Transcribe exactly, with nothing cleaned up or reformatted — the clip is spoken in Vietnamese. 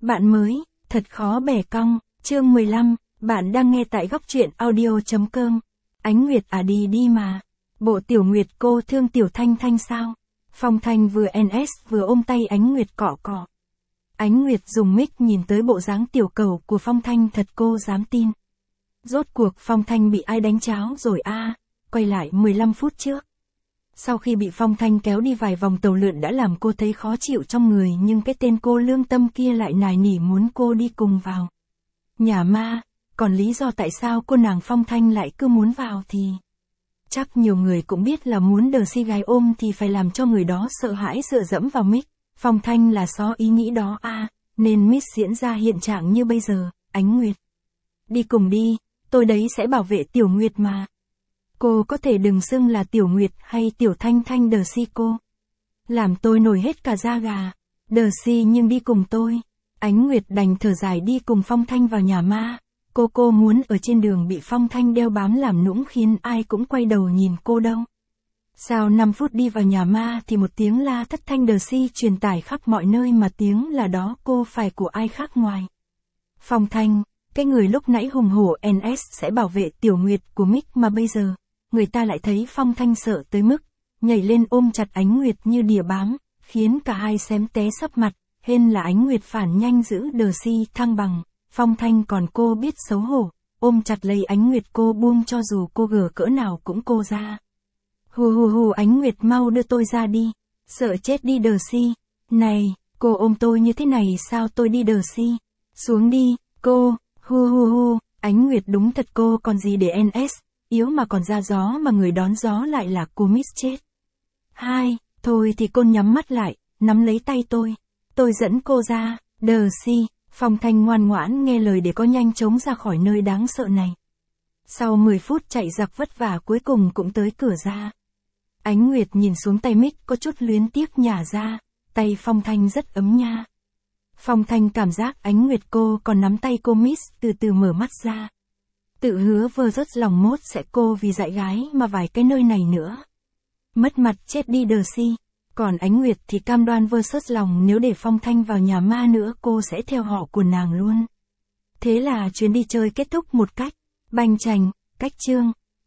Bạn mới, thật khó bẻ cong, chương mười lăm, bạn đang nghe tại góc truyện audio.com. Ánh Nguyệt à đi đi mà. Bộ Tiểu Nguyệt cô thương Tiểu Thanh Thanh sao? Phong Thanh vừa en ét vừa ôm tay Ánh Nguyệt cọ cọ. Ánh Nguyệt dùng mic nhìn tới bộ dáng tiểu cầu của Phong Thanh thật cô dám tin. Rốt cuộc Phong Thanh bị ai đánh cháo rồi a? À, quay lại mười lăm phút trước. Sau khi bị Phong Thanh kéo đi vài vòng tàu lượn đã làm cô thấy khó chịu trong người, nhưng cái tên cô lương tâm kia lại nài nỉ muốn cô đi cùng vào nhà ma. Còn lý do tại sao cô nàng Phong Thanh lại cứ muốn vào thì chắc nhiều người cũng biết là muốn đờ si gái ôm thì phải làm cho người đó sợ hãi dựa dẫm vào mic. Phong Thanh là xó ý nghĩ đó a, à, nên mic diễn ra hiện trạng như bây giờ. Ánh Nguyệt, đi cùng đi, tôi đấy sẽ bảo vệ Tiểu Nguyệt mà. Cô có thể đừng xưng là Tiểu Nguyệt hay Tiểu Thanh Thanh đờ si cô. Làm tôi nổi hết cả da gà. Đờ si nhưng đi cùng tôi. Ánh Nguyệt đành thở dài đi cùng Phong Thanh vào nhà ma. Cô cô muốn ở trên đường bị Phong Thanh đeo bám làm nũng khiến ai cũng quay đầu nhìn cô đâu. Sau năm phút đi vào nhà ma thì một tiếng la thất thanh đờ si truyền tải khắp mọi nơi, mà tiếng là đó cô phải của ai khác ngoài Phong Thanh, cái người lúc nãy hùng hổ en ét sẽ bảo vệ Tiểu Nguyệt của mic, mà bây giờ người ta lại thấy Phong Thanh sợ tới mức nhảy lên ôm chặt Ánh Nguyệt như đỉa bám, khiến cả hai xém té sấp mặt. Hên là Ánh Nguyệt phản nhanh giữ đờ si thăng bằng. Phong Thanh còn cô biết xấu hổ, ôm chặt lấy Ánh Nguyệt cô buông cho dù cô gờ cỡ nào cũng cô ra. Hù hù hù, Ánh Nguyệt mau đưa tôi ra đi. Sợ chết đi đờ si. Này, cô ôm tôi như thế này sao tôi đi đờ si. Xuống đi, cô, hu hu hu, Ánh Nguyệt đúng thật cô còn gì để en ét. Yếu mà còn ra gió mà người đón gió lại là cô miss chết. Hai, thôi thì cô nhắm mắt lại, nắm lấy tay tôi. Tôi dẫn cô ra, đờ si. Phong Thanh ngoan ngoãn nghe lời để có nhanh chóng ra khỏi nơi đáng sợ này. Sau mười phút chạy giặc vất vả cuối cùng cũng tới cửa ra. Ánh Nguyệt nhìn xuống tay mic có chút luyến tiếc nhả ra, tay Phong Thanh rất ấm nha. Phong Thanh cảm giác Ánh Nguyệt cô còn nắm tay cô miss, từ từ mở mắt ra. Tự hứa vơ rớt lòng mốt sẽ cô vì dạy gái mà vài cái nơi này nữa. Mất mặt chết đi đờ si. Còn Ánh Nguyệt thì cam đoan vơ sớt lòng nếu để Phong Thanh vào nhà ma nữa cô sẽ theo họ của nàng luôn. Thế là chuyến đi chơi kết thúc một cách banh chành, cách chương.